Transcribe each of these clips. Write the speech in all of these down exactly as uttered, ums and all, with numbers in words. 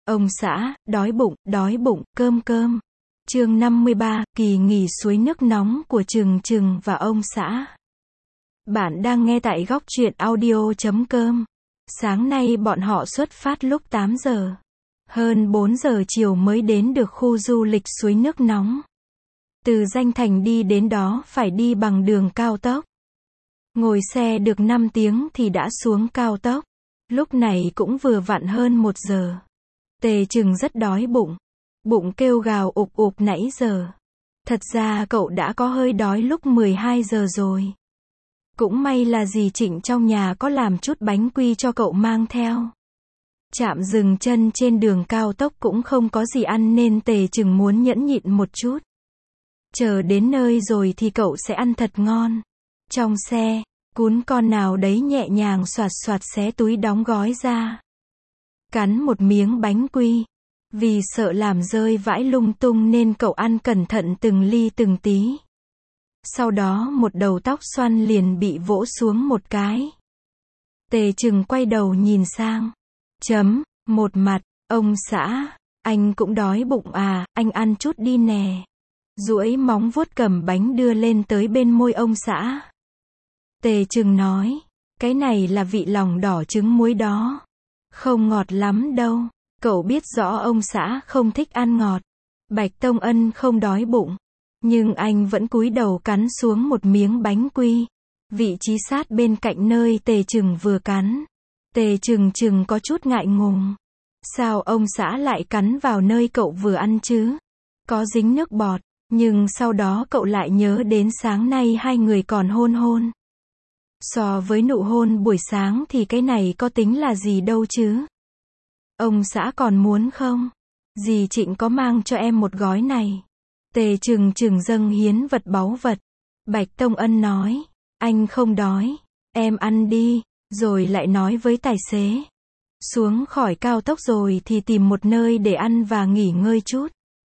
Ông xã, đói bụng, đói bụng, cơm cơm. Chương năm mươi ba, kỳ nghỉ suối nước nóng của Trừng Trừng và ông xã. Bạn đang nghe tại góc truyện audio chấm com. Sáng nay bọn họ xuất phát lúc tám giờ. Hơn bốn giờ chiều mới đến được khu du lịch suối nước nóng. Từ Danh Thành đi đến đó phải đi bằng đường cao tốc. Ngồi xe được năm tiếng thì đã xuống cao tốc. Lúc này cũng vừa vặn hơn một giờ. Tề Trừng rất đói bụng. Bụng kêu gào ục ục nãy giờ. Thật ra cậu đã có hơi đói lúc mười hai giờ rồi. Cũng may là dì Trịnh trong nhà có làm chút bánh quy cho cậu mang theo. Trạm dừng chân trên đường cao tốc cũng không có gì ăn nên Tề Trừng muốn nhẫn nhịn một chút. Chờ đến nơi rồi thì cậu sẽ ăn thật ngon. Trong xe, cún con nào đấy nhẹ nhàng xoạt xoạt xé túi đóng gói ra. Cắn một miếng bánh quy. Vì sợ làm rơi vãi lung tung nên cậu ăn cẩn thận từng ly từng tí. Sau đó một đầu tóc xoăn liền bị vỗ xuống một cái. Tề Trừng quay đầu nhìn sang. Chấm, một mặt, ông xã, anh cũng đói bụng à, anh ăn chút đi nè. Duỗi móng vuốt cầm bánh đưa lên tới bên môi ông xã. Tề Trừng nói, cái này là vị lòng đỏ trứng muối đó. Không ngọt lắm đâu. Cậu biết rõ ông xã không thích ăn ngọt. Bạch Tông Ân không đói bụng. Nhưng anh vẫn cúi đầu cắn xuống một miếng bánh quy. Vị trí sát bên cạnh nơi Tề Trừng vừa cắn. Tề Trừng Trừng có chút ngại ngùng. Sao ông xã lại cắn vào nơi cậu vừa ăn chứ? Có dính nước bọt. Nhưng sau đó cậu lại nhớ đến sáng nay hai người còn hôn hôn. So với nụ hôn buổi sáng thì cái này có tính là gì đâu chứ? Ông xã còn muốn không? Dì Trịnh có mang cho em một gói này. Tề Trừng Trừng dâng hiến vật báu vật. Bạch Tông Ân nói, anh không đói, em ăn đi, rồi lại nói với tài xế. Xuống khỏi cao tốc rồi thì tìm một nơi để ăn và nghỉ ngơi chút.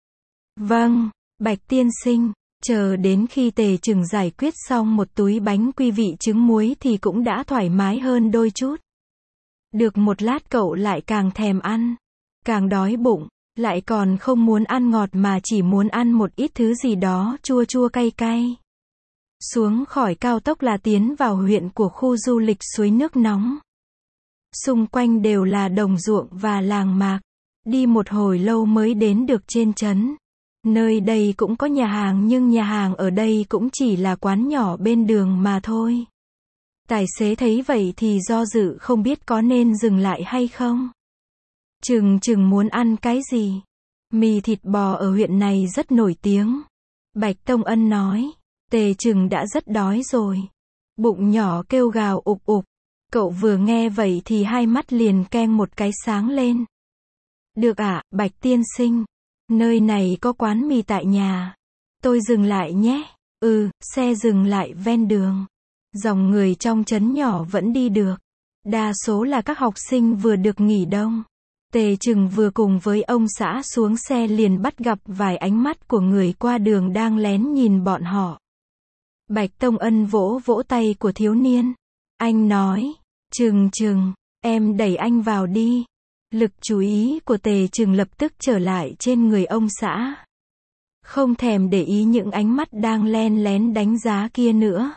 Vâng, Bạch tiên sinh. Chờ đến khi Tề Trừng giải quyết xong một túi bánh quy vị trứng muối thì cũng đã thoải mái hơn đôi chút. Được một lát cậu lại càng thèm ăn, càng đói bụng, lại còn không muốn ăn ngọt mà chỉ muốn ăn một ít thứ gì đó chua chua cay cay. Xuống khỏi cao tốc là tiến vào huyện của khu du lịch suối nước nóng. Xung quanh đều là đồng ruộng và làng mạc. Đi một hồi lâu mới đến được trên trấn. Nơi đây cũng có nhà hàng nhưng nhà hàng ở đây cũng chỉ là quán nhỏ bên đường mà thôi. Tài xế thấy vậy thì do dự không biết có nên dừng lại hay không. Trừng Trừng muốn ăn cái gì? Mì thịt bò ở huyện này rất nổi tiếng. Bạch Tông Ân nói. Tề Trừng đã rất đói rồi. Bụng nhỏ kêu gào ục ục. Cậu vừa nghe vậy thì hai mắt liền keng một cái sáng lên. Được ạ, à, Bạch tiên sinh. Nơi này có quán mì tại nhà. Tôi dừng lại nhé. Ừ, xe dừng lại ven đường. Dòng người trong trấn nhỏ vẫn đi được. Đa số là các học sinh vừa được nghỉ đông. Tề Trừng vừa cùng với ông xã xuống xe liền bắt gặp vài ánh mắt của người qua đường đang lén nhìn bọn họ. Bạch Tông Ân vỗ vỗ tay của thiếu niên. Anh nói, Trừng Trừng, em đẩy anh vào đi. Lực chú ý của Tề Trừng lập tức trở lại trên người ông xã. Không thèm để ý những ánh mắt đang len lén đánh giá kia nữa.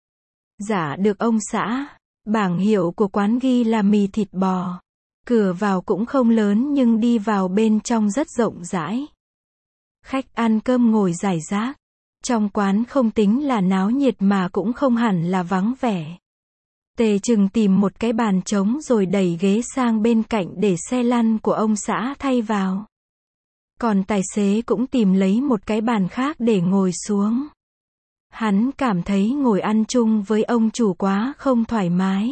Dạ được ông xã. Bảng hiệu của quán ghi là mì thịt bò. Cửa vào cũng không lớn nhưng đi vào bên trong rất rộng rãi. Khách ăn cơm ngồi rải rác. Trong quán không tính là náo nhiệt mà cũng không hẳn là vắng vẻ. Tề Trừng tìm một cái bàn trống rồi đẩy ghế sang bên cạnh để xe lăn của ông xã thay vào. Còn tài xế cũng tìm lấy một cái bàn khác để ngồi xuống. Hắn cảm thấy ngồi ăn chung với ông chủ quá không thoải mái.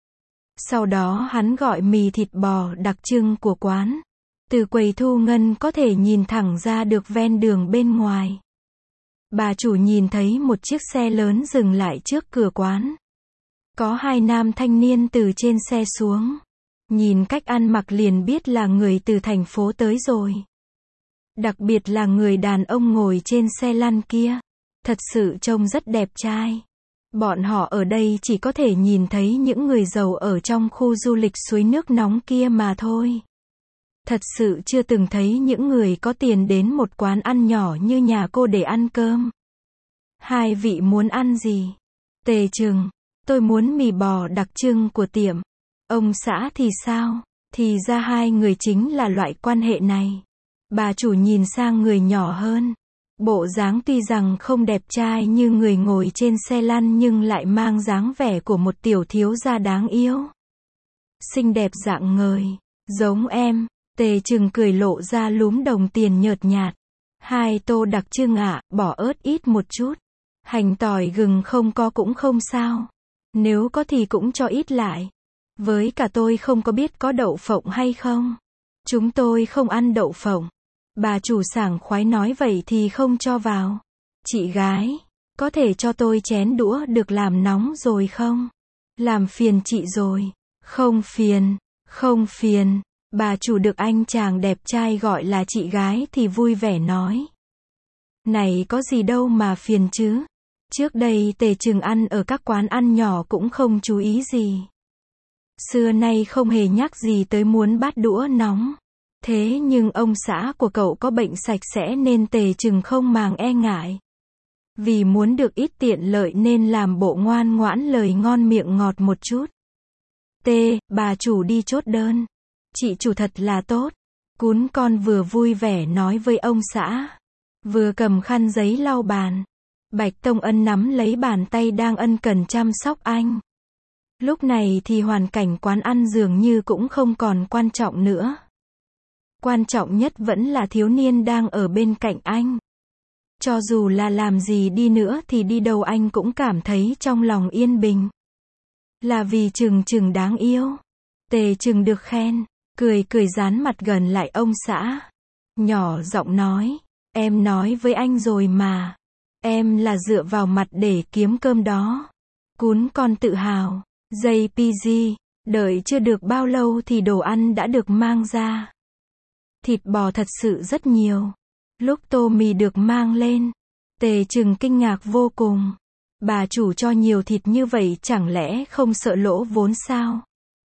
Sau đó hắn gọi mì thịt bò đặc trưng của quán. Từ quầy thu ngân có thể nhìn thẳng ra được ven đường bên ngoài. Bà chủ nhìn thấy một chiếc xe lớn dừng lại trước cửa quán. Có hai nam thanh niên từ trên xe xuống. Nhìn cách ăn mặc liền biết là người từ thành phố tới rồi. Đặc biệt là người đàn ông ngồi trên xe lăn kia. Thật sự trông rất đẹp trai. Bọn họ ở đây chỉ có thể nhìn thấy những người giàu ở trong khu du lịch suối nước nóng kia mà thôi. Thật sự chưa từng thấy những người có tiền đến một quán ăn nhỏ như nhà cô để ăn cơm. Hai vị muốn ăn gì? Tề Trừng, tôi muốn mì bò đặc trưng của tiệm. Ông xã thì sao? Thì ra hai người chính là loại quan hệ này. Bà chủ nhìn sang người nhỏ hơn. Bộ dáng tuy rằng không đẹp trai như người ngồi trên xe lăn nhưng lại mang dáng vẻ của một tiểu thiếu gia đáng yêu. Xinh đẹp rạng ngời, giống em. Tề Trừng cười lộ ra lúm đồng tiền nhợt nhạt. Hai tô đặc trưng ạ, bỏ ớt ít một chút. Hành tỏi gừng không có cũng không sao. Nếu có thì cũng cho ít lại. Với cả tôi không có biết có đậu phộng hay không. Chúng tôi không ăn đậu phộng. Bà chủ sảng khoái nói vậy thì không cho vào. Chị gái, có thể cho tôi chén đũa được làm nóng rồi không? Làm phiền chị rồi. Không phiền, không phiền. Bà chủ được anh chàng đẹp trai gọi là chị gái thì vui vẻ nói. Này có gì đâu mà phiền chứ. Trước đây Tề Trừng ăn ở các quán ăn nhỏ cũng không chú ý gì. Xưa nay không hề nhắc gì tới muốn bát đũa nóng. Thế nhưng ông xã của cậu có bệnh sạch sẽ nên Tề Trừng không màng e ngại. Vì muốn được ít tiện lợi nên làm bộ ngoan ngoãn lời ngon miệng ngọt một chút. T, bà chủ đi chốt đơn. Chị chủ thật là tốt. Cún con vừa vui vẻ nói với ông xã. Vừa cầm khăn giấy lau bàn. Bạch Tông Ân nắm lấy bàn tay đang ân cần chăm sóc anh. Lúc này thì hoàn cảnh quán ăn dường như cũng không còn quan trọng nữa. Quan trọng nhất vẫn là thiếu niên đang ở bên cạnh anh. Cho dù là làm gì đi nữa thì đi đâu anh cũng cảm thấy trong lòng yên bình. Là vì Trừng Trừng đáng yêu. Tề Trừng được khen, cười cười dán mặt gần lại ông xã. Nhỏ giọng nói, em nói với anh rồi mà. Em là dựa vào mặt để kiếm cơm đó. Cún con tự hào. gi pê giê, đợi chưa được bao lâu thì đồ ăn đã được mang ra. Thịt bò thật sự rất nhiều. Lúc tô mì được mang lên, Tề Trừng kinh ngạc vô cùng. Bà chủ cho nhiều thịt như vậy chẳng lẽ không sợ lỗ vốn sao?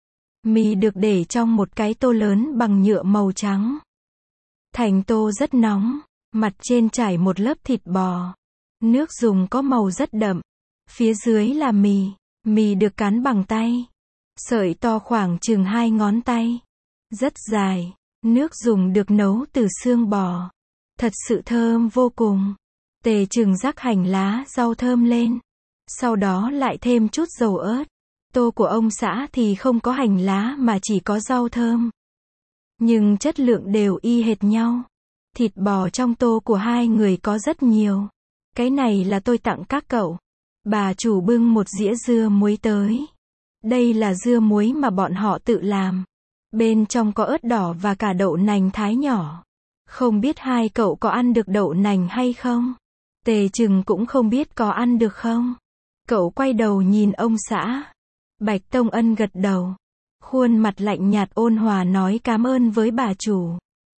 Mì được để trong một cái tô lớn bằng nhựa màu trắng. Thành tô rất nóng, mặt trên trải một lớp thịt bò. Nước dùng có màu rất đậm. Phía dưới là mì. Mì được cán bằng tay. Sợi to khoảng chừng hai ngón tay. Rất dài. Nước dùng được nấu từ xương bò. Thật sự thơm vô cùng. Tề Trừng rắc hành lá rau thơm lên. Sau đó lại thêm chút dầu ớt. Tô của ông xã thì không có hành lá mà chỉ có rau thơm. Nhưng chất lượng đều y hệt nhau. Thịt bò trong tô của hai người có rất nhiều. Cái này là tôi tặng các cậu. Bà chủ bưng một dĩa dưa muối tới. Đây là dưa muối mà bọn họ tự làm. Bên trong có ớt đỏ và cả đậu nành thái nhỏ. Không biết hai cậu có ăn được đậu nành hay không? Tề Trừng cũng không biết có ăn được không? Cậu quay đầu nhìn ông xã. Bạch Tông Ân gật đầu. Khuôn mặt lạnh nhạt ôn hòa nói cảm ơn với bà chủ.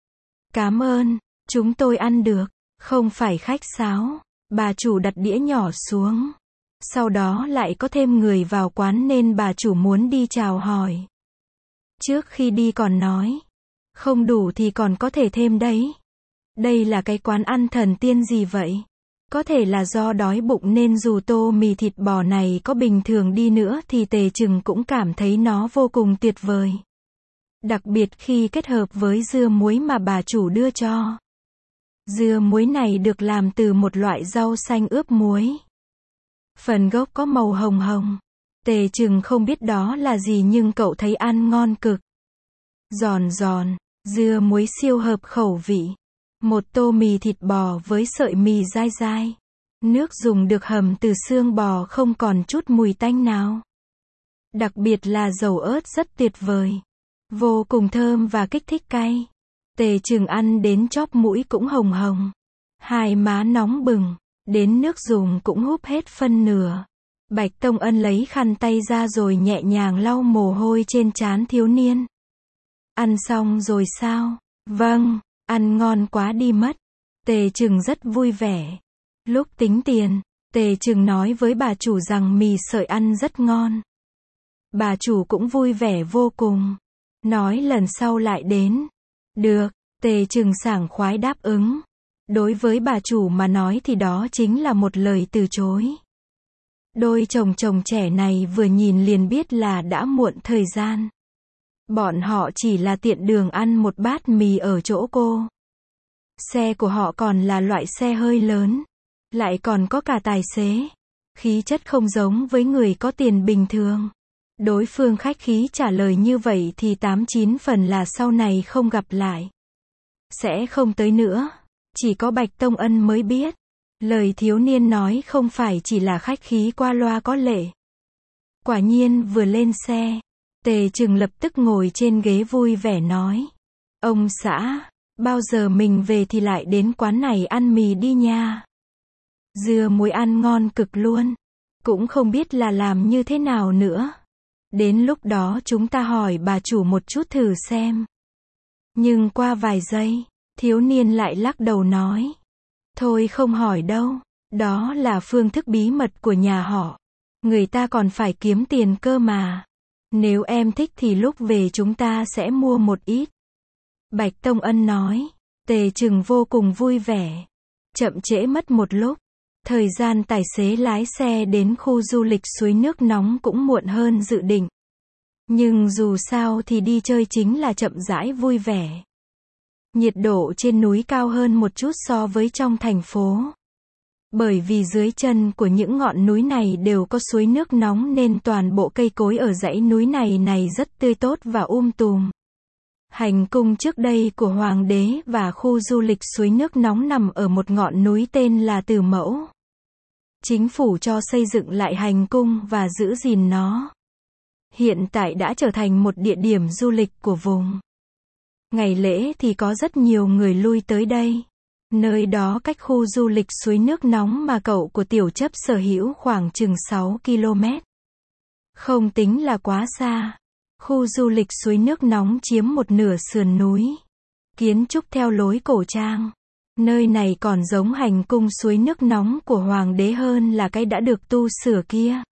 Cảm ơn, chúng tôi ăn được, không phải khách sáo. Bà chủ đặt đĩa nhỏ xuống. Sau đó lại có thêm người vào quán nên bà chủ muốn đi chào hỏi. Trước khi đi còn nói, không đủ thì còn có thể thêm đấy. Đây là cái quán ăn thần tiên gì vậy? Có thể là do đói bụng nên dù tô mì thịt bò này có bình thường đi nữa thì Tề Trừng cũng cảm thấy nó vô cùng tuyệt vời. Đặc biệt khi kết hợp với dưa muối mà bà chủ đưa cho. Dưa muối này được làm từ một loại rau xanh ướp muối. Phần gốc có màu hồng hồng. Tề Trừng không biết đó là gì nhưng cậu thấy ăn ngon cực. Giòn giòn, dưa muối siêu hợp khẩu vị. Một tô mì thịt bò với sợi mì dai dai. Nước dùng được hầm từ xương bò không còn chút mùi tanh nào. Đặc biệt là dầu ớt rất tuyệt vời. Vô cùng thơm và kích thích cay. Tề Trừng ăn đến chóp mũi cũng hồng hồng. Hai má nóng bừng. Đến nước dùng cũng húp hết phân nửa. Bạch Tông Ân lấy khăn tay ra rồi nhẹ nhàng lau mồ hôi trên trán thiếu niên. Ăn xong rồi sao? Vâng, ăn ngon quá đi mất. Tề Trừng rất vui vẻ. Lúc tính tiền, Tề Trừng nói với bà chủ rằng mì sợi ăn rất ngon. Bà chủ cũng vui vẻ vô cùng. Nói lần sau lại đến. Được, Tề Trừng sảng khoái đáp ứng. Đối với bà chủ mà nói thì đó chính là một lời từ chối. Đôi chồng chồng trẻ này vừa nhìn liền biết là đã muộn thời gian. Bọn họ chỉ là tiện đường ăn một bát mì ở chỗ cô. Xe của họ còn là loại xe hơi lớn. Lại còn có cả tài xế. Khí chất không giống với người có tiền bình thường. Đối phương khách khí trả lời như vậy thì tám chín phần là sau này không gặp lại. Sẽ không tới nữa. Chỉ có Bạch Tông Ân mới biết. Lời thiếu niên nói không phải chỉ là khách khí qua loa có lệ. Quả nhiên vừa lên xe, Tề Trừng lập tức ngồi trên ghế vui vẻ nói. Ông xã, bao giờ mình về thì lại đến quán này ăn mì đi nha. Dưa muối ăn ngon cực luôn. Cũng không biết là làm như thế nào nữa. Đến lúc đó chúng ta hỏi bà chủ một chút thử xem. Nhưng qua vài giây, thiếu niên lại lắc đầu nói. Thôi không hỏi đâu, đó là phương thức bí mật của nhà họ. Người ta còn phải kiếm tiền cơ mà. Nếu em thích thì lúc về chúng ta sẽ mua một ít. Bạch Tông Ân nói. Tề Trừng vô cùng vui vẻ. Chậm trễ mất một lúc. Thời gian tài xế lái xe đến khu du lịch suối nước nóng cũng muộn hơn dự định. Nhưng dù sao thì đi chơi chính là chậm rãi vui vẻ. Nhiệt độ trên núi cao hơn một chút so với trong thành phố. Bởi vì dưới chân của những ngọn núi này đều có suối nước nóng nên toàn bộ cây cối ở dãy núi này này rất tươi tốt và um tùm. Hành cung trước đây của hoàng đế và khu du lịch suối nước nóng nằm ở một ngọn núi tên là Từ Mẫu. Chính phủ cho xây dựng lại hành cung và giữ gìn nó. Hiện tại đã trở thành một địa điểm du lịch của vùng. Ngày lễ thì có rất nhiều người lui tới đây. Nơi đó cách khu du lịch suối nước nóng mà cậu của Tiểu Chấp sở hữu khoảng chừng sáu ki lô mét. Không tính là quá xa. Khu du lịch suối nước nóng chiếm một nửa sườn núi. Kiến trúc theo lối cổ trang. Nơi này còn giống hành cung suối nước nóng của hoàng đế hơn là cái đã được tu sửa kia.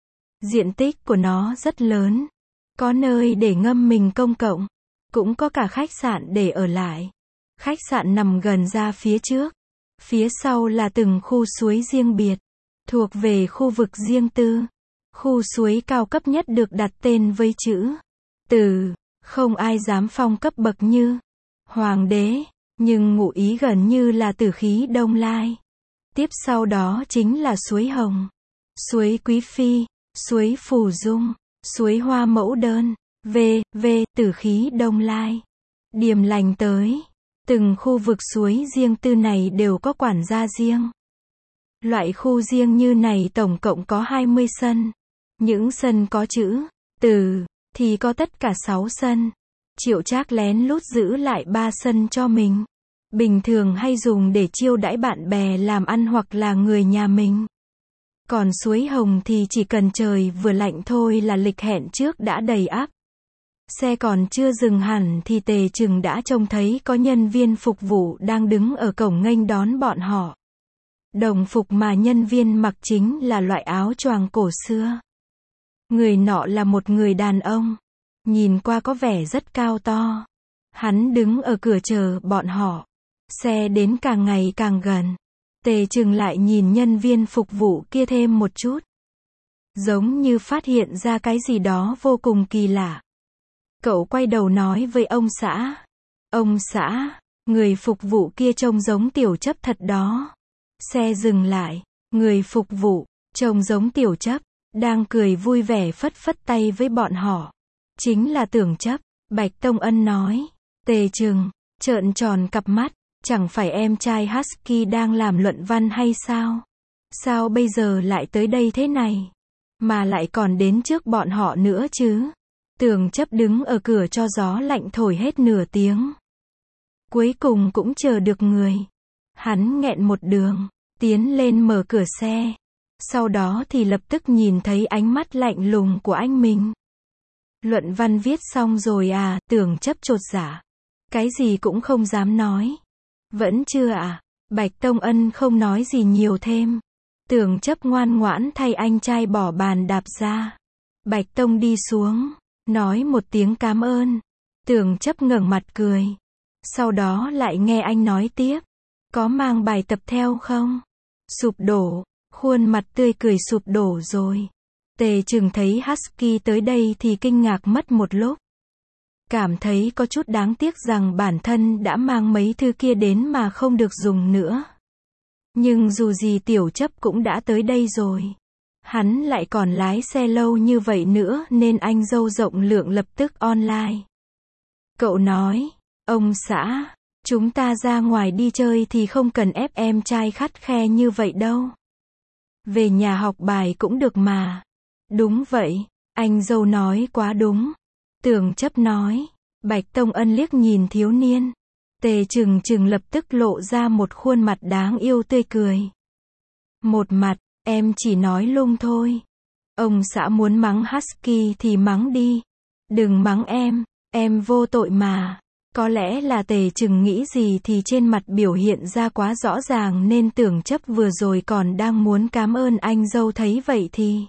Diện tích của nó rất lớn. Có nơi để ngâm mình công cộng. Cũng có cả khách sạn để ở lại. Khách sạn nằm gần ra phía trước. Phía sau là từng khu suối riêng biệt. Thuộc về khu vực riêng tư. Khu suối cao cấp nhất được đặt tên với chữ Từ. Không ai dám phong cấp bậc như hoàng đế. Nhưng ngụ ý gần như là tử khí Đông Lai. Tiếp sau đó chính là suối Hồng. Suối Quý Phi. Suối Phù Dung. Suối Hoa Mẫu Đơn. V, V, tử khí Đông Lai. Điềm lành tới. Từng khu vực suối riêng tư này đều có quản gia riêng. Loại khu riêng như này tổng cộng có hai mươi sân. Những sân có chữ Từ thì có tất cả sáu sân. Triệu Trác lén lút giữ lại ba sân cho mình. Bình thường hay dùng để chiêu đãi bạn bè làm ăn hoặc là người nhà mình. Còn suối Hồng thì chỉ cần trời vừa lạnh thôi là lịch hẹn trước đã đầy ắp. Xe còn chưa dừng hẳn thì Tề Trừng đã trông thấy có nhân viên phục vụ đang đứng ở cổng nghênh đón bọn họ. Đồng phục mà nhân viên mặc chính là loại áo choàng cổ xưa. Người nọ là một người đàn ông. Nhìn qua có vẻ rất cao to. Hắn đứng ở cửa chờ bọn họ. Xe đến càng ngày càng gần. Tề Trừng lại nhìn nhân viên phục vụ kia thêm một chút. Giống như phát hiện ra cái gì đó vô cùng kỳ lạ. Cậu quay đầu nói với ông xã. Ông xã, người phục vụ kia trông giống Tiểu Chấp thật đó. Xe dừng lại. Người phục vụ, trông giống Tiểu Chấp, đang cười vui vẻ phất phất tay với bọn họ. Chính là Tưởng Chấp, Bạch Tông Ân nói. Tề Trừng, trợn tròn cặp mắt. Chẳng phải em trai Husky đang làm luận văn hay sao? Sao bây giờ lại tới đây thế này? Mà lại còn đến trước bọn họ nữa chứ? Tưởng Chấp đứng ở cửa cho gió lạnh thổi hết nửa tiếng. Cuối cùng cũng chờ được người. Hắn nghẹn một đường, tiến lên mở cửa xe. Sau đó thì lập tức nhìn thấy ánh mắt lạnh lùng của anh mình. Luận văn viết xong rồi à? Tưởng Chấp chột dạ. Cái gì cũng không dám nói. Vẫn chưa à? Bạch Tông Ân không nói gì nhiều thêm. Tưởng Chấp ngoan ngoãn thay anh trai bỏ bàn đạp ra. Bạch Tông đi xuống, nói một tiếng cảm ơn. Tưởng Chấp ngẩng mặt cười. Sau đó lại nghe anh nói tiếp. Có mang bài tập theo không? Sụp đổ. Khuôn mặt tươi cười sụp đổ rồi. Tề Trừng thấy Husky tới đây thì kinh ngạc mất một lúc. Cảm thấy có chút đáng tiếc rằng bản thân đã mang mấy thứ kia đến mà không được dùng nữa. Nhưng dù gì Tiểu Chấp cũng đã tới đây rồi. Hắn lại còn lái xe lâu như vậy nữa nên anh dâu rộng lượng lập tức online. Cậu nói, ông xã, chúng ta ra ngoài đi chơi thì không cần ép em trai khắt khe như vậy đâu. Về nhà học bài cũng được mà. Đúng vậy, anh dâu nói quá đúng. Tưởng Chấp nói. Bạch Tông Ân liếc nhìn thiếu niên. Tề Trừng Trừng lập tức lộ ra một khuôn mặt đáng yêu tươi cười. Một mặt, em chỉ nói lung thôi. Ông xã muốn mắng Husky thì mắng đi. Đừng mắng em, em vô tội mà. Có lẽ là Tề Trừng nghĩ gì thì trên mặt biểu hiện ra quá rõ ràng nên Tưởng Chấp vừa rồi còn đang muốn cảm ơn anh dâu, thấy vậy thì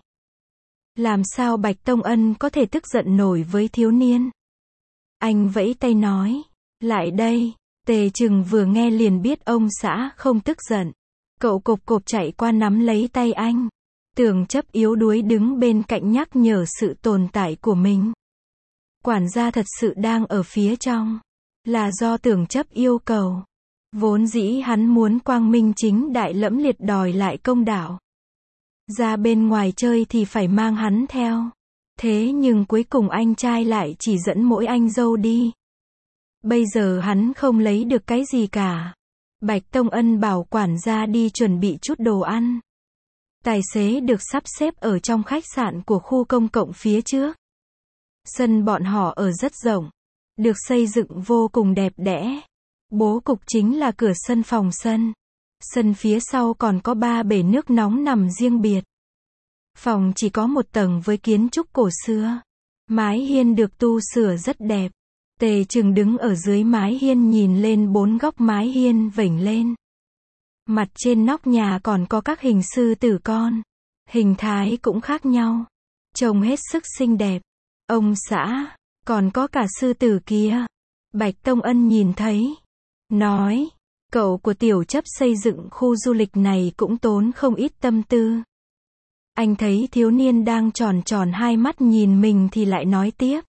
làm sao Bạch Tông Ân có thể tức giận nổi với thiếu niên. Anh vẫy tay nói, lại đây. Tề Trừng vừa nghe liền biết ông xã không tức giận. Cậu cộp cộp chạy qua nắm lấy tay anh. Tưởng Chấp yếu đuối đứng bên cạnh nhắc nhở sự tồn tại của mình. Quản gia thật sự đang ở phía trong. Là do Tưởng Chấp yêu cầu. Vốn dĩ hắn muốn quang minh chính đại lẫm liệt đòi lại công đạo. Ra bên ngoài chơi thì phải mang hắn theo. Thế nhưng cuối cùng anh trai lại chỉ dẫn mỗi anh dâu đi. Bây giờ hắn không lấy được cái gì cả. Bạch Tông Ân bảo quản gia đi chuẩn bị chút đồ ăn. Tài xế được sắp xếp ở trong khách sạn của khu công cộng phía trước. Sân bọn họ ở rất rộng. Được xây dựng vô cùng đẹp đẽ. Bố cục chính là cửa sân phòng sân. Sân phía sau còn có ba bể nước nóng nằm riêng biệt. Phòng chỉ có một tầng với kiến trúc cổ xưa. Mái hiên được tu sửa rất đẹp. Tề Trừng đứng ở dưới mái hiên nhìn lên bốn góc mái hiên vểnh lên. Mặt trên nóc nhà còn có các hình sư tử con. Hình thái cũng khác nhau. Trông hết sức xinh đẹp. Ông xã, còn có cả sư tử kia. Bạch Tông Ân nhìn thấy. Nói, cậu của Tiểu Chấp xây dựng khu du lịch này cũng tốn không ít tâm tư. Anh thấy thiếu niên đang tròn tròn hai mắt nhìn mình thì lại nói tiếp.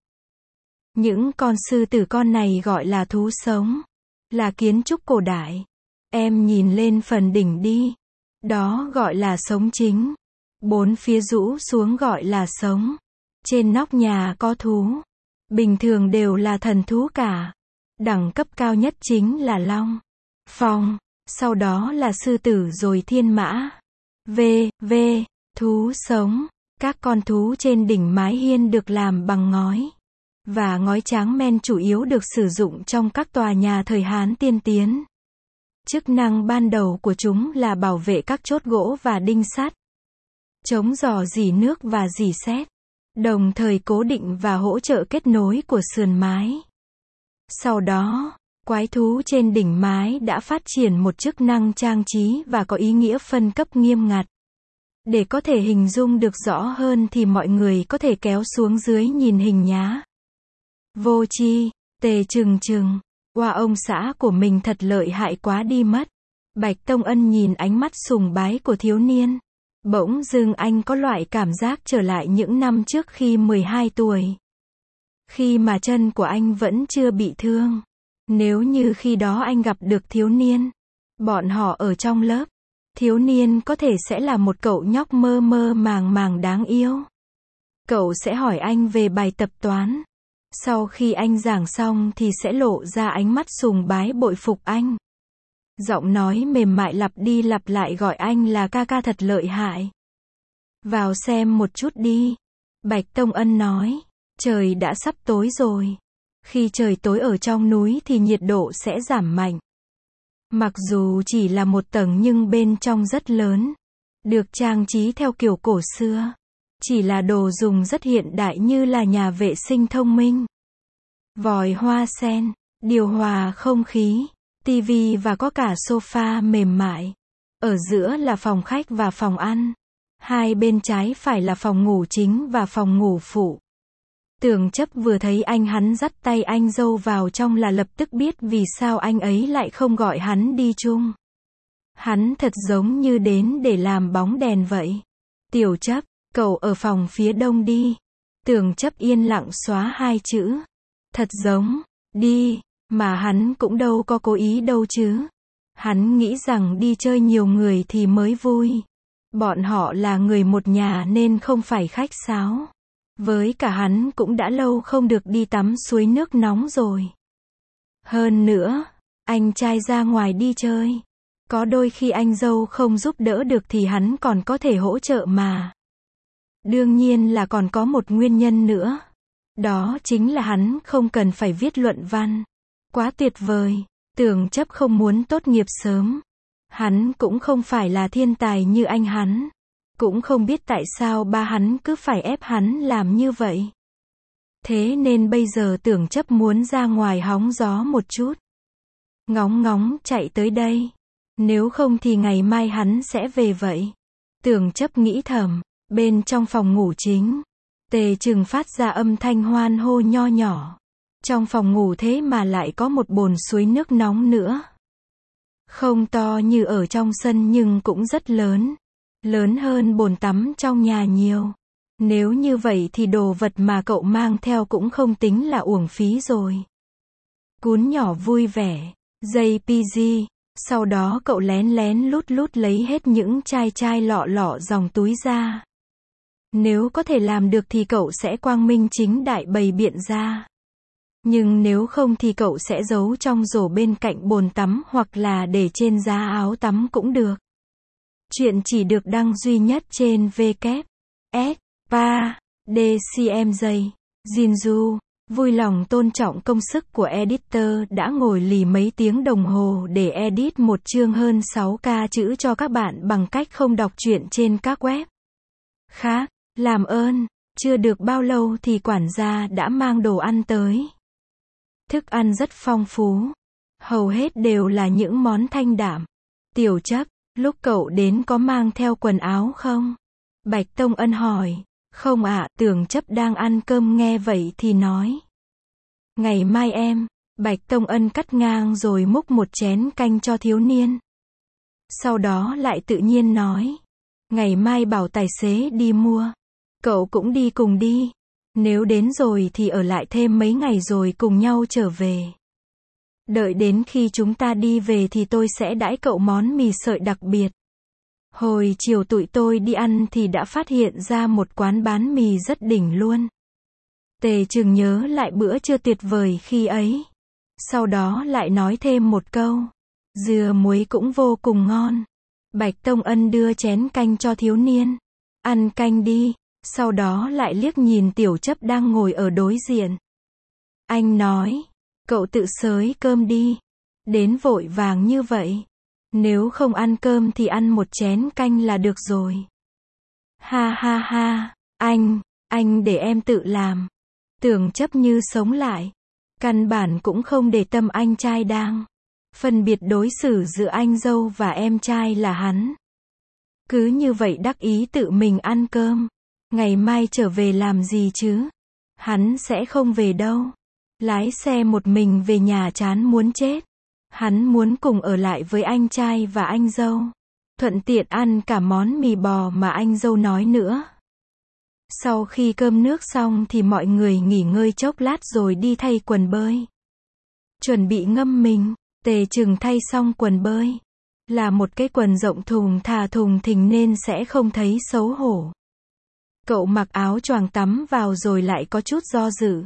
Những con sư tử con này gọi là thú sống. Là kiến trúc cổ đại. Em nhìn lên phần đỉnh đi. Đó gọi là sống chính. Bốn phía rũ xuống gọi là sống. Trên nóc nhà có thú. Bình thường đều là thần thú cả. Đẳng cấp cao nhất chính là long, phong, sau đó là sư tử rồi thiên mã. V, V, thú sống. Các con thú trên đỉnh mái hiên được làm bằng ngói. Và ngói tráng men chủ yếu được sử dụng trong các tòa nhà thời Hán tiên tiến. Chức năng ban đầu của chúng là bảo vệ các chốt gỗ và đinh sắt. Chống rò rỉ nước và rỉ sét. Đồng thời cố định và hỗ trợ kết nối của sườn mái. Sau đó, quái thú trên đỉnh mái đã phát triển một chức năng trang trí và có ý nghĩa phân cấp nghiêm ngặt. Để có thể hình dung được rõ hơn thì mọi người có thể kéo xuống dưới nhìn hình nhá. Vô tri, Tề Trừng Trừng, oa ông xã của mình thật lợi hại quá đi mất. Bạch Tông Ân nhìn ánh mắt sùng bái của thiếu niên. Bỗng dưng anh có loại cảm giác trở lại những năm trước khi mười hai tuổi. Khi mà chân của anh vẫn chưa bị thương. Nếu như khi đó anh gặp được thiếu niên, bọn họ ở trong lớp, thiếu niên có thể sẽ là một cậu nhóc mơ mơ màng màng đáng yêu. Cậu sẽ hỏi anh về bài tập toán. Sau khi anh giảng xong thì sẽ lộ ra ánh mắt sùng bái bội phục anh. Giọng nói mềm mại lặp đi lặp lại gọi anh là ca ca thật lợi hại. Vào xem một chút đi. Bạch Tông Ân nói. Trời đã sắp tối rồi. Khi trời tối ở trong núi thì nhiệt độ sẽ giảm mạnh. Mặc dù chỉ là một tầng nhưng bên trong rất lớn. Được trang trí theo kiểu cổ xưa. Chỉ là đồ dùng rất hiện đại như là nhà vệ sinh thông minh. Vòi hoa sen, điều hòa không khí, tivi và có cả sofa mềm mại. Ở giữa là phòng khách và phòng ăn. Hai bên trái phải là phòng ngủ chính và phòng ngủ phụ. Tưởng chấp vừa thấy anh hắn dắt tay anh dâu vào trong là lập tức biết vì sao anh ấy lại không gọi hắn đi chung. Hắn thật giống như đến để làm bóng đèn vậy. Tiểu chấp, cậu ở phòng phía đông đi. Tưởng chấp yên lặng xóa hai chữ. Thật giống, đi, mà hắn cũng đâu có cố ý đâu chứ. Hắn nghĩ rằng đi chơi nhiều người thì mới vui. Bọn họ là người một nhà nên không phải khách sáo. Với cả hắn cũng đã lâu không được đi tắm suối nước nóng rồi. Hơn nữa, anh trai ra ngoài đi chơi. Có đôi khi anh dâu không giúp đỡ được thì hắn còn có thể hỗ trợ mà. Đương nhiên là còn có một nguyên nhân nữa. Đó chính là hắn không cần phải viết luận văn. Quá tuyệt vời. Tưởng chấp không muốn tốt nghiệp sớm. Hắn cũng không phải là thiên tài như anh hắn. Cũng không biết tại sao ba hắn cứ phải ép hắn làm như vậy. Thế nên bây giờ tưởng chấp muốn ra ngoài hóng gió một chút. Ngóng ngóng chạy tới đây. Nếu không thì ngày mai hắn sẽ về vậy. Tưởng chấp nghĩ thầm. Bên trong phòng ngủ chính, Tề Trừng phát ra âm thanh hoan hô nho nhỏ. Trong phòng ngủ thế mà lại có một bồn suối nước nóng nữa. Không to như ở trong sân nhưng cũng rất lớn. Lớn hơn bồn tắm trong nhà nhiều. Nếu như vậy thì đồ vật mà cậu mang theo cũng không tính là uổng phí rồi. Cún nhỏ vui vẻ. gi pê giê. Sau đó cậu lén lén lút lút lấy hết những chai chai lọ lọ dòng túi ra. Nếu có thể làm được thì cậu sẽ quang minh chính đại bày biện ra. Nhưng nếu không thì cậu sẽ giấu trong rổ bên cạnh bồn tắm hoặc là để trên giá áo tắm cũng được. Chuyện chỉ được đăng duy nhất trên vê kép ét pê đê xê em jay. Jinju, vui lòng tôn trọng công sức của editor đã ngồi lì mấy tiếng đồng hồ để edit một chương hơn sáu k chữ cho các bạn bằng cách không đọc truyện trên các web khác. Làm ơn, chưa được bao lâu thì quản gia đã mang đồ ăn tới. Thức ăn rất phong phú. Hầu hết đều là những món thanh đạm. Tiểu chấp, lúc cậu đến có mang theo quần áo không? Bạch Tông Ân hỏi. Không ạ, Tưởng chấp đang ăn cơm nghe vậy thì nói. Ngày mai em, Bạch Tông Ân cắt ngang rồi múc một chén canh cho thiếu niên. Sau đó lại tự nhiên nói. Ngày mai bảo tài xế đi mua. Cậu cũng đi cùng đi. Nếu đến rồi thì ở lại thêm mấy ngày rồi cùng nhau trở về. Đợi đến khi chúng ta đi về thì tôi sẽ đãi cậu món mì sợi đặc biệt. Hồi chiều tụi tôi đi ăn thì đã phát hiện ra một quán bán mì rất đỉnh luôn. Tề Trừng nhớ lại bữa trưa tuyệt vời khi ấy. Sau đó lại nói thêm một câu. Dừa muối cũng vô cùng ngon. Bạch Tông Ân đưa chén canh cho thiếu niên. Ăn canh đi. Sau đó lại liếc nhìn tiểu chấp đang ngồi ở đối diện. Anh nói. Cậu tự xới cơm đi. Đến vội vàng như vậy. Nếu không ăn cơm thì ăn một chén canh là được rồi. Ha ha ha. Anh, anh để em tự làm. Tưởng chấp như sống lại. Căn bản cũng không để tâm anh trai đang phân biệt đối xử giữa anh dâu và em trai là hắn. Cứ như vậy đắc ý tự mình ăn cơm. Ngày mai trở về làm gì chứ? Hắn sẽ không về đâu. Lái xe một mình về nhà chán muốn chết. Hắn muốn cùng ở lại với anh trai và anh dâu. Thuận tiện ăn cả món mì bò mà anh dâu nói nữa. Sau khi cơm nước xong thì mọi người nghỉ ngơi chốc lát rồi đi thay quần bơi. Chuẩn bị ngâm mình, Tề Trừng thay xong quần bơi. Là một cái quần rộng thùng thà thùng thình nên sẽ không thấy xấu hổ. Cậu mặc áo choàng tắm vào rồi lại có chút do dự.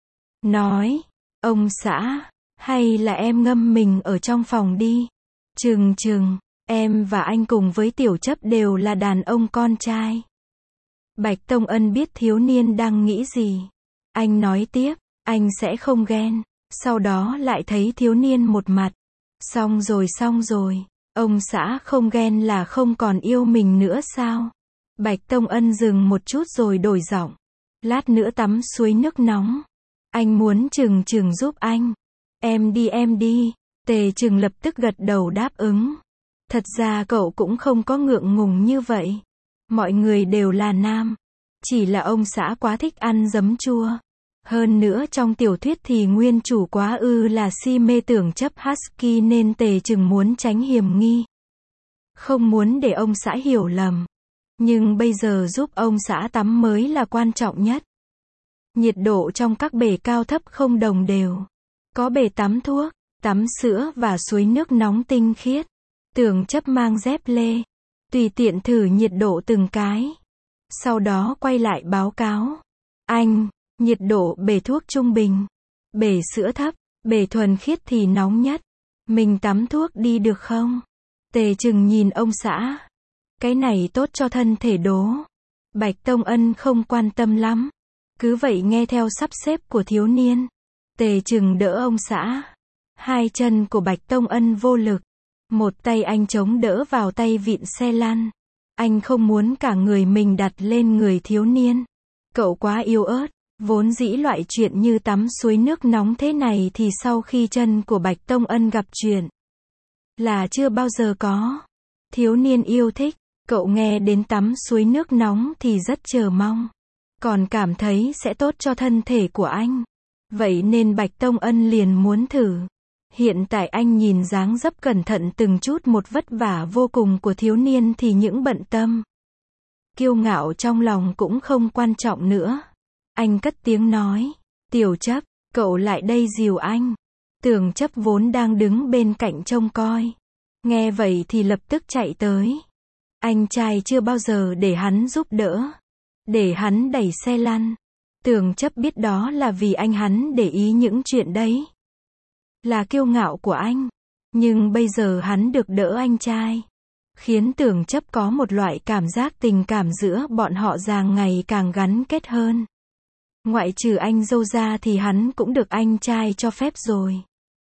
Nói, ông xã, hay là em ngâm mình ở trong phòng đi. Trừng Trừng, em và anh cùng với tiểu chấp đều là đàn ông con trai. Bạch Tông Ân biết thiếu niên đang nghĩ gì. Anh nói tiếp, anh sẽ không ghen. Sau đó lại thấy thiếu niên một mặt. Xong rồi xong rồi, ông xã không ghen là không còn yêu mình nữa sao? Bạch Tông Ân dừng một chút rồi đổi giọng. Lát nữa tắm suối nước nóng. Anh muốn Trừng Trừng giúp anh. Em đi em đi. Tề Trừng lập tức gật đầu đáp ứng. Thật ra cậu cũng không có ngượng ngùng như vậy. Mọi người đều là nam. Chỉ là ông xã quá thích ăn giấm chua. Hơn nữa trong tiểu thuyết thì nguyên chủ quá ư là si mê Tưởng Chấp Husky nên Tề Trừng muốn tránh hiểm nghi. Không muốn để ông xã hiểu lầm. Nhưng bây giờ giúp ông xã tắm mới là quan trọng nhất. Nhiệt độ trong các bể cao thấp không đồng đều. Có bể tắm thuốc, tắm sữa và suối nước nóng tinh khiết. Tưởng Chấp mang dép lê. Tùy tiện thử nhiệt độ từng cái. Sau đó quay lại báo cáo. Anh, nhiệt độ bể thuốc trung bình. Bể sữa thấp, bể thuần khiết thì nóng nhất. Mình tắm thuốc đi được không? Tề Trừng nhìn ông xã. Cái này tốt cho thân thể đố. Bạch Tông Ân không quan tâm lắm. Cứ vậy nghe theo sắp xếp của thiếu niên. Tề Trừng đỡ ông xã. Hai chân của Bạch Tông Ân vô lực. Một tay anh chống đỡ vào tay vịn xe lăn. Anh không muốn cả người mình đặt lên người thiếu niên. Cậu quá yếu ớt. Vốn dĩ loại chuyện như tắm suối nước nóng thế này thì sau khi chân của Bạch Tông Ân gặp chuyện là chưa bao giờ có. Thiếu niên yêu thích. Cậu nghe đến tắm suối nước nóng thì rất chờ mong. Còn cảm thấy sẽ tốt cho thân thể của anh. Vậy nên Bạch Tông Ân liền muốn thử. Hiện tại anh nhìn dáng dấp cẩn thận từng chút một vất vả vô cùng của thiếu niên thì những bận tâm, kiêu ngạo trong lòng cũng không quan trọng nữa. Anh cất tiếng nói. Tiểu Chấp, cậu lại đây dìu anh. Tưởng Chấp vốn đang đứng bên cạnh trông coi. Nghe vậy thì lập tức chạy tới. Anh trai chưa bao giờ để hắn giúp đỡ. Để hắn đẩy xe lăn. Tưởng Chấp biết đó là vì anh hắn để ý những chuyện đấy. Là kiêu ngạo của anh. Nhưng bây giờ hắn được đỡ anh trai. Khiến Tưởng Chấp có một loại cảm giác tình cảm giữa bọn họ càng ngày càng gắn kết hơn. Ngoại trừ anh dâu ra thì hắn cũng được anh trai cho phép rồi.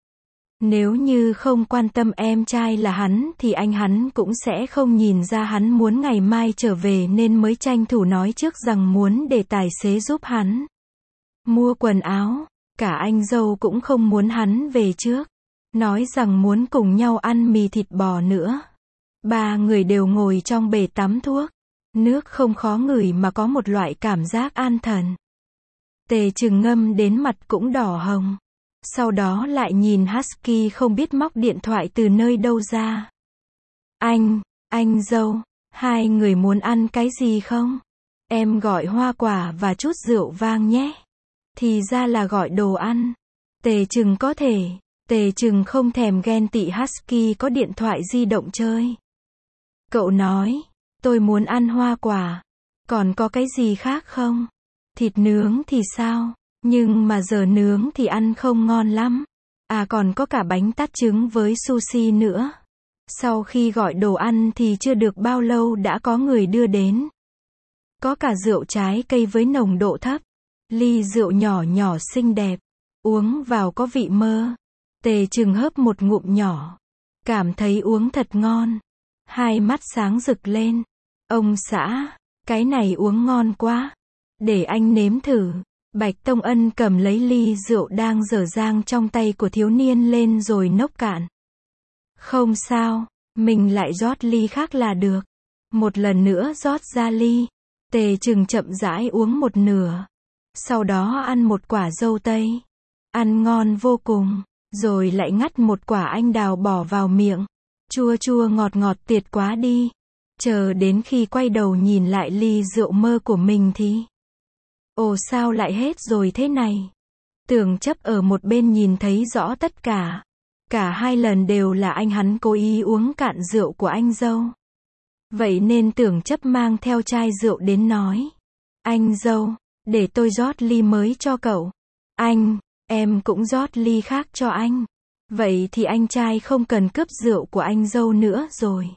Nếu như không quan tâm em trai là hắn thì anh hắn cũng sẽ không nhìn ra hắn muốn ngày mai trở về nên mới tranh thủ nói trước rằng muốn để tài xế giúp hắn mua quần áo. Cả anh dâu cũng không muốn hắn về trước. Nói rằng muốn cùng nhau ăn mì thịt bò nữa. Ba người đều ngồi trong bể tắm thuốc. Nước không khó ngửi mà có một loại cảm giác an thần. Tề Trừng ngâm đến mặt cũng đỏ hồng. Sau đó lại nhìn Husky không biết móc điện thoại từ nơi đâu ra. Anh, anh dâu, hai người muốn ăn cái gì không? Em gọi hoa quả và chút rượu vang nhé. Thì ra là gọi đồ ăn. Tề Trừng có thể. Tề Trừng không thèm ghen tị Husky có điện thoại di động chơi. Cậu nói, tôi muốn ăn hoa quả. Còn có cái gì khác không? Thịt nướng thì sao? Nhưng mà giờ nướng thì ăn không ngon lắm. À còn có cả bánh tát trứng với sushi nữa. Sau khi gọi đồ ăn thì chưa được bao lâu đã có người đưa đến. Có cả rượu trái cây với nồng độ thấp. Ly rượu nhỏ nhỏ xinh đẹp. Uống vào có vị mơ. Tề Trừng hớp một ngụm nhỏ. Cảm thấy uống thật ngon. Hai mắt sáng rực lên. Ông xã, cái này uống ngon quá. Để anh nếm thử. Bạch Tông Ân cầm lấy ly rượu đang dở dang trong tay của thiếu niên lên rồi nốc cạn. Không sao, mình lại rót ly khác là được. Một lần nữa rót ra ly. Tề Trừng chậm rãi uống một nửa. Sau đó ăn một quả dâu tây. Ăn ngon vô cùng. Rồi lại ngắt một quả anh đào bỏ vào miệng. Chua chua ngọt ngọt tuyệt quá đi. Chờ đến khi quay đầu nhìn lại ly rượu mơ của mình thì... Ồ sao lại hết rồi thế này? Tưởng Chấp ở một bên nhìn thấy rõ tất cả. Cả hai lần đều là anh hắn cố ý uống cạn rượu của anh dâu. Vậy nên Tưởng Chấp mang theo chai rượu đến nói. Anh dâu, để tôi rót ly mới cho cậu. Anh, em cũng rót ly khác cho anh. Vậy thì anh trai không cần cướp rượu của anh dâu nữa rồi.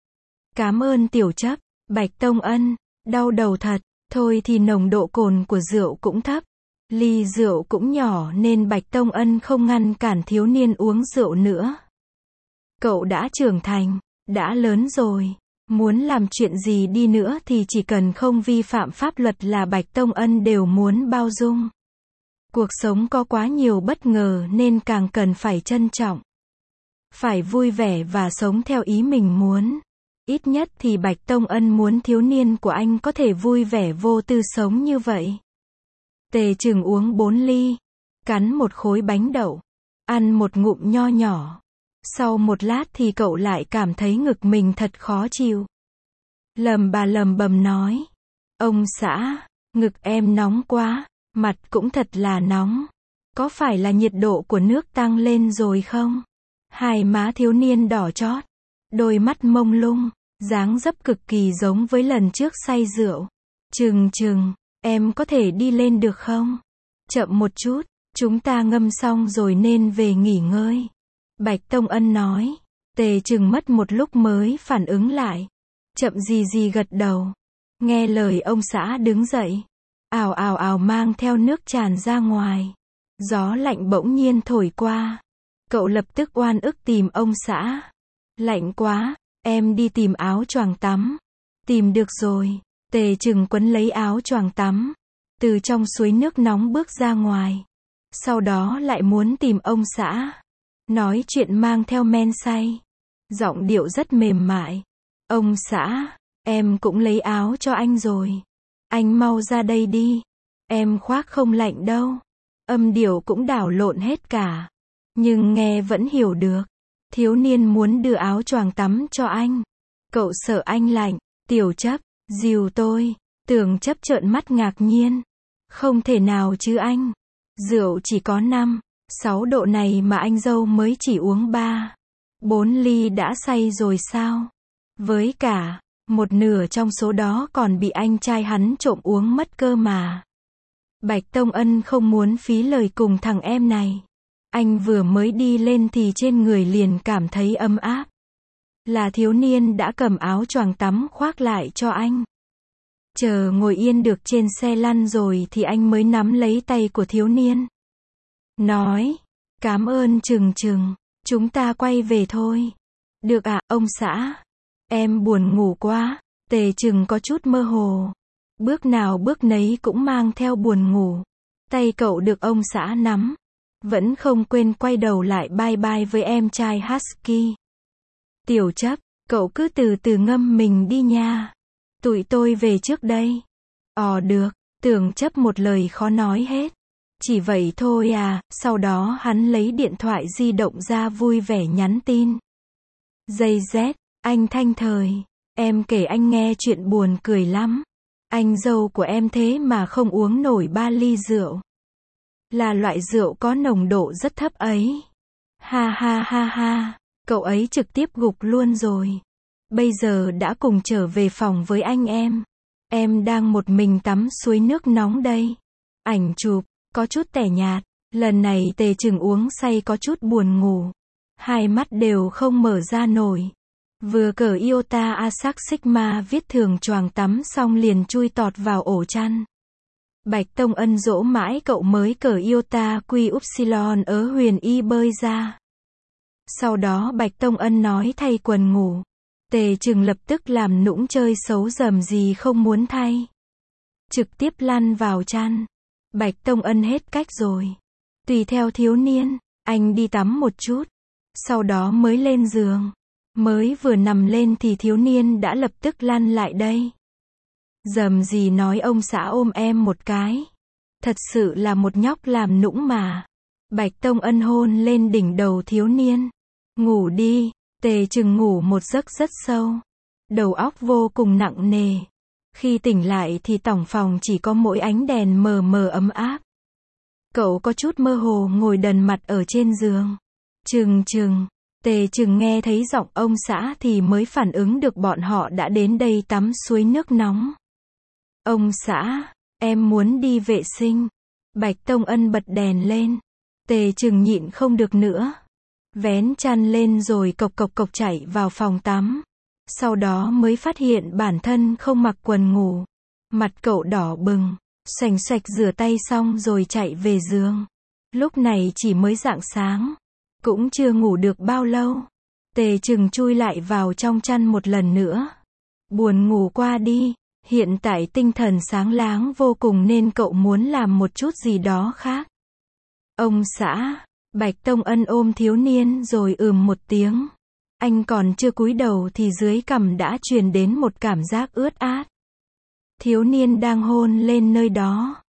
Cảm ơn Tiểu Chấp. Bạch Tông Ân, đau đầu thật. Thôi thì nồng độ cồn của rượu cũng thấp. Ly rượu cũng nhỏ nên Bạch Tông Ân không ngăn cản thiếu niên uống rượu nữa. Cậu đã trưởng thành, đã lớn rồi. Muốn làm chuyện gì đi nữa thì chỉ cần không vi phạm pháp luật là Bạch Tông Ân đều muốn bao dung. Cuộc sống có quá nhiều bất ngờ nên càng cần phải trân trọng. Phải vui vẻ và sống theo ý mình muốn. Ít nhất thì Bạch Tông Ân muốn thiếu niên của anh có thể vui vẻ vô tư sống như vậy. Tề Trừng uống bốn ly, cắn một khối bánh đậu, ăn một ngụm nho nhỏ. Sau một lát thì cậu lại cảm thấy ngực mình thật khó chịu. Lầm bà lầm bầm nói, ông xã, ngực em nóng quá, mặt cũng thật là nóng. Có phải là nhiệt độ của nước tăng lên rồi không? Hai má thiếu niên đỏ chót, đôi mắt mông lung, dáng dấp cực kỳ giống với lần trước say rượu. Trừng Trừng, em có thể đi lên được không? Chậm một chút, chúng ta ngâm xong rồi nên về nghỉ ngơi. Bạch Tông Ân nói. Tề Trừng mất một lúc mới phản ứng lại. Chậm gì gì gật đầu. Nghe lời ông xã đứng dậy. Ào ào ào mang theo nước tràn ra ngoài. Gió lạnh bỗng nhiên thổi qua. Cậu lập tức oan ức tìm ông xã. Lạnh quá, em đi tìm áo choàng tắm. Tìm được rồi. Tề Trừng quấn lấy áo choàng tắm. Từ trong suối nước nóng bước ra ngoài. Sau đó lại muốn tìm ông xã. Nói chuyện mang theo men say. Giọng điệu rất mềm mại. Ông xã, em cũng lấy áo cho anh rồi. Anh mau ra đây đi. Em khoác không lạnh đâu. Âm điệu cũng đảo lộn hết cả. Nhưng nghe vẫn hiểu được. Thiếu niên muốn đưa áo choàng tắm cho anh. Cậu sợ anh lạnh. Tiểu Chấp, dìu tôi. Tưởng Chấp trợn mắt ngạc nhiên. Không thể nào chứ anh. Rượu chỉ có năm, sáu độ này mà anh dâu mới chỉ uống ba, bốn ly đã say rồi sao? Với cả, một nửa trong số đó còn bị anh trai hắn trộm uống mất cơ mà. Bạch Tông Ân không muốn phí lời cùng thằng em này. Anh vừa mới đi lên thì trên người liền cảm thấy ấm áp. Là thiếu niên đã cầm áo choàng tắm khoác lại cho anh. Chờ ngồi yên được trên xe lăn rồi thì anh mới nắm lấy tay của thiếu niên. Nói, cảm ơn Trừng Trừng, chúng ta quay về thôi. Được ạ, ông xã. Em buồn ngủ quá. Tề Trừng có chút mơ hồ. Bước nào bước nấy cũng mang theo buồn ngủ. Tay cậu được ông xã nắm. Vẫn không quên quay đầu lại bye bye với em trai Husky. Tiểu Chấp, cậu cứ từ từ ngâm mình đi nha. Tụi tôi về trước đây. Ồ được, Tưởng Chấp một lời khó nói hết. Chỉ vậy thôi à, sau đó hắn lấy điện thoại di động ra vui vẻ nhắn tin. Dây Z, anh Thanh Thời, em kể anh nghe chuyện buồn cười lắm. Anh dâu của em thế mà không uống nổi ba ly rượu. Là loại rượu có nồng độ rất thấp ấy. Ha ha ha ha, cậu ấy trực tiếp gục luôn rồi. Bây giờ đã cùng trở về phòng với anh em. Em đang một mình tắm suối nước nóng đây. Ảnh chụp, có chút tẻ nhạt. Lần này Tề Trừng uống say có chút buồn ngủ. Hai mắt đều không mở ra nổi. Vừa cởi Iota Asac Sigma viết thường choàng tắm xong liền chui tọt vào ổ chăn. Bạch Tông Ân dỗ mãi cậu mới cởi Iota Quy Upsilon ớ huyền y bơi ra. Sau đó Bạch Tông Ân nói thay quần ngủ. Tề Trừng lập tức làm nũng chơi xấu dầm gì không muốn thay. Trực tiếp lăn vào chăn. Bạch Tông Ân hết cách rồi. Tùy theo thiếu niên, anh đi tắm một chút. Sau đó mới lên giường. Mới vừa nằm lên thì thiếu niên đã lập tức lăn lại đây. Dầm gì nói ông xã ôm em một cái. Thật sự là một nhóc làm nũng mà. Bạch Tông Ân hôn lên đỉnh đầu thiếu niên. Ngủ đi. Tề Trừng ngủ một giấc rất sâu. Đầu óc vô cùng nặng nề. Khi tỉnh lại thì tổng phòng chỉ có mỗi ánh đèn mờ mờ ấm áp. Cậu có chút mơ hồ ngồi đần mặt ở trên giường. Trừng Trừng. Tề Trừng nghe thấy giọng ông xã thì mới phản ứng được bọn họ đã đến đây tắm suối nước nóng. Ông xã, em muốn đi vệ sinh. Bạch Tông Ân bật đèn lên. Tề Trừng nhịn không được nữa. Vén chăn lên rồi cộc cộc cộc chạy vào phòng tắm. Sau đó mới phát hiện bản thân không mặc quần ngủ. Mặt cậu đỏ bừng. Xoành xoạch rửa tay xong rồi chạy về giường. Lúc này chỉ mới rạng sáng. Cũng chưa ngủ được bao lâu. Tề Trừng chui lại vào trong chăn một lần nữa. Buồn ngủ qua đi. Hiện tại tinh thần sáng láng vô cùng nên cậu muốn làm một chút gì đó khác. Ông xã. Bạch Tông Ân ôm thiếu niên rồi ừm một tiếng. Anh còn chưa cúi đầu thì dưới cằm đã truyền đến một cảm giác ướt át. Thiếu niên đang hôn lên nơi đó.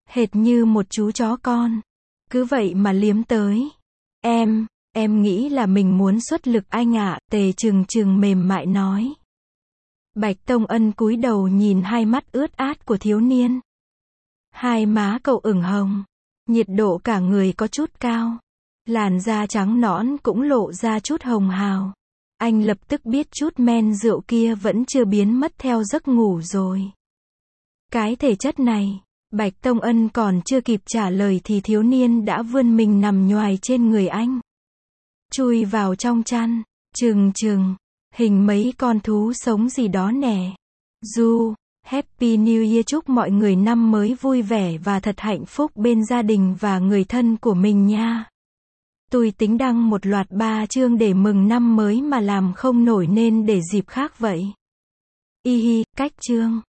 hệt như một chú chó con. Cứ vậy mà liếm tới. Em, em nghĩ là mình muốn xuất lực anh ạ, Tề Trừng Trừng mềm mại nói. Bạch Tông Ân cúi đầu nhìn hai mắt ướt át của thiếu niên. Hai má cậu ửng hồng. Nhiệt độ cả người có chút cao. Làn da trắng nõn cũng lộ ra chút hồng hào. Anh lập tức biết chút men rượu kia vẫn chưa biến mất theo giấc ngủ rồi. Cái thể chất này, Bạch Tông Ân còn chưa kịp trả lời thì thiếu niên đã vươn mình nằm nhoài trên người anh. Chui vào trong chăn. Trừng Trừng, hình mấy con thú sống gì đó nè. Du, Happy New Year, chúc mọi người năm mới vui vẻ và thật hạnh phúc bên gia đình và người thân của mình nha. Tôi tính đăng một loạt ba chương để mừng năm mới mà làm không nổi nên để dịp khác vậy. Y hi, cách chương.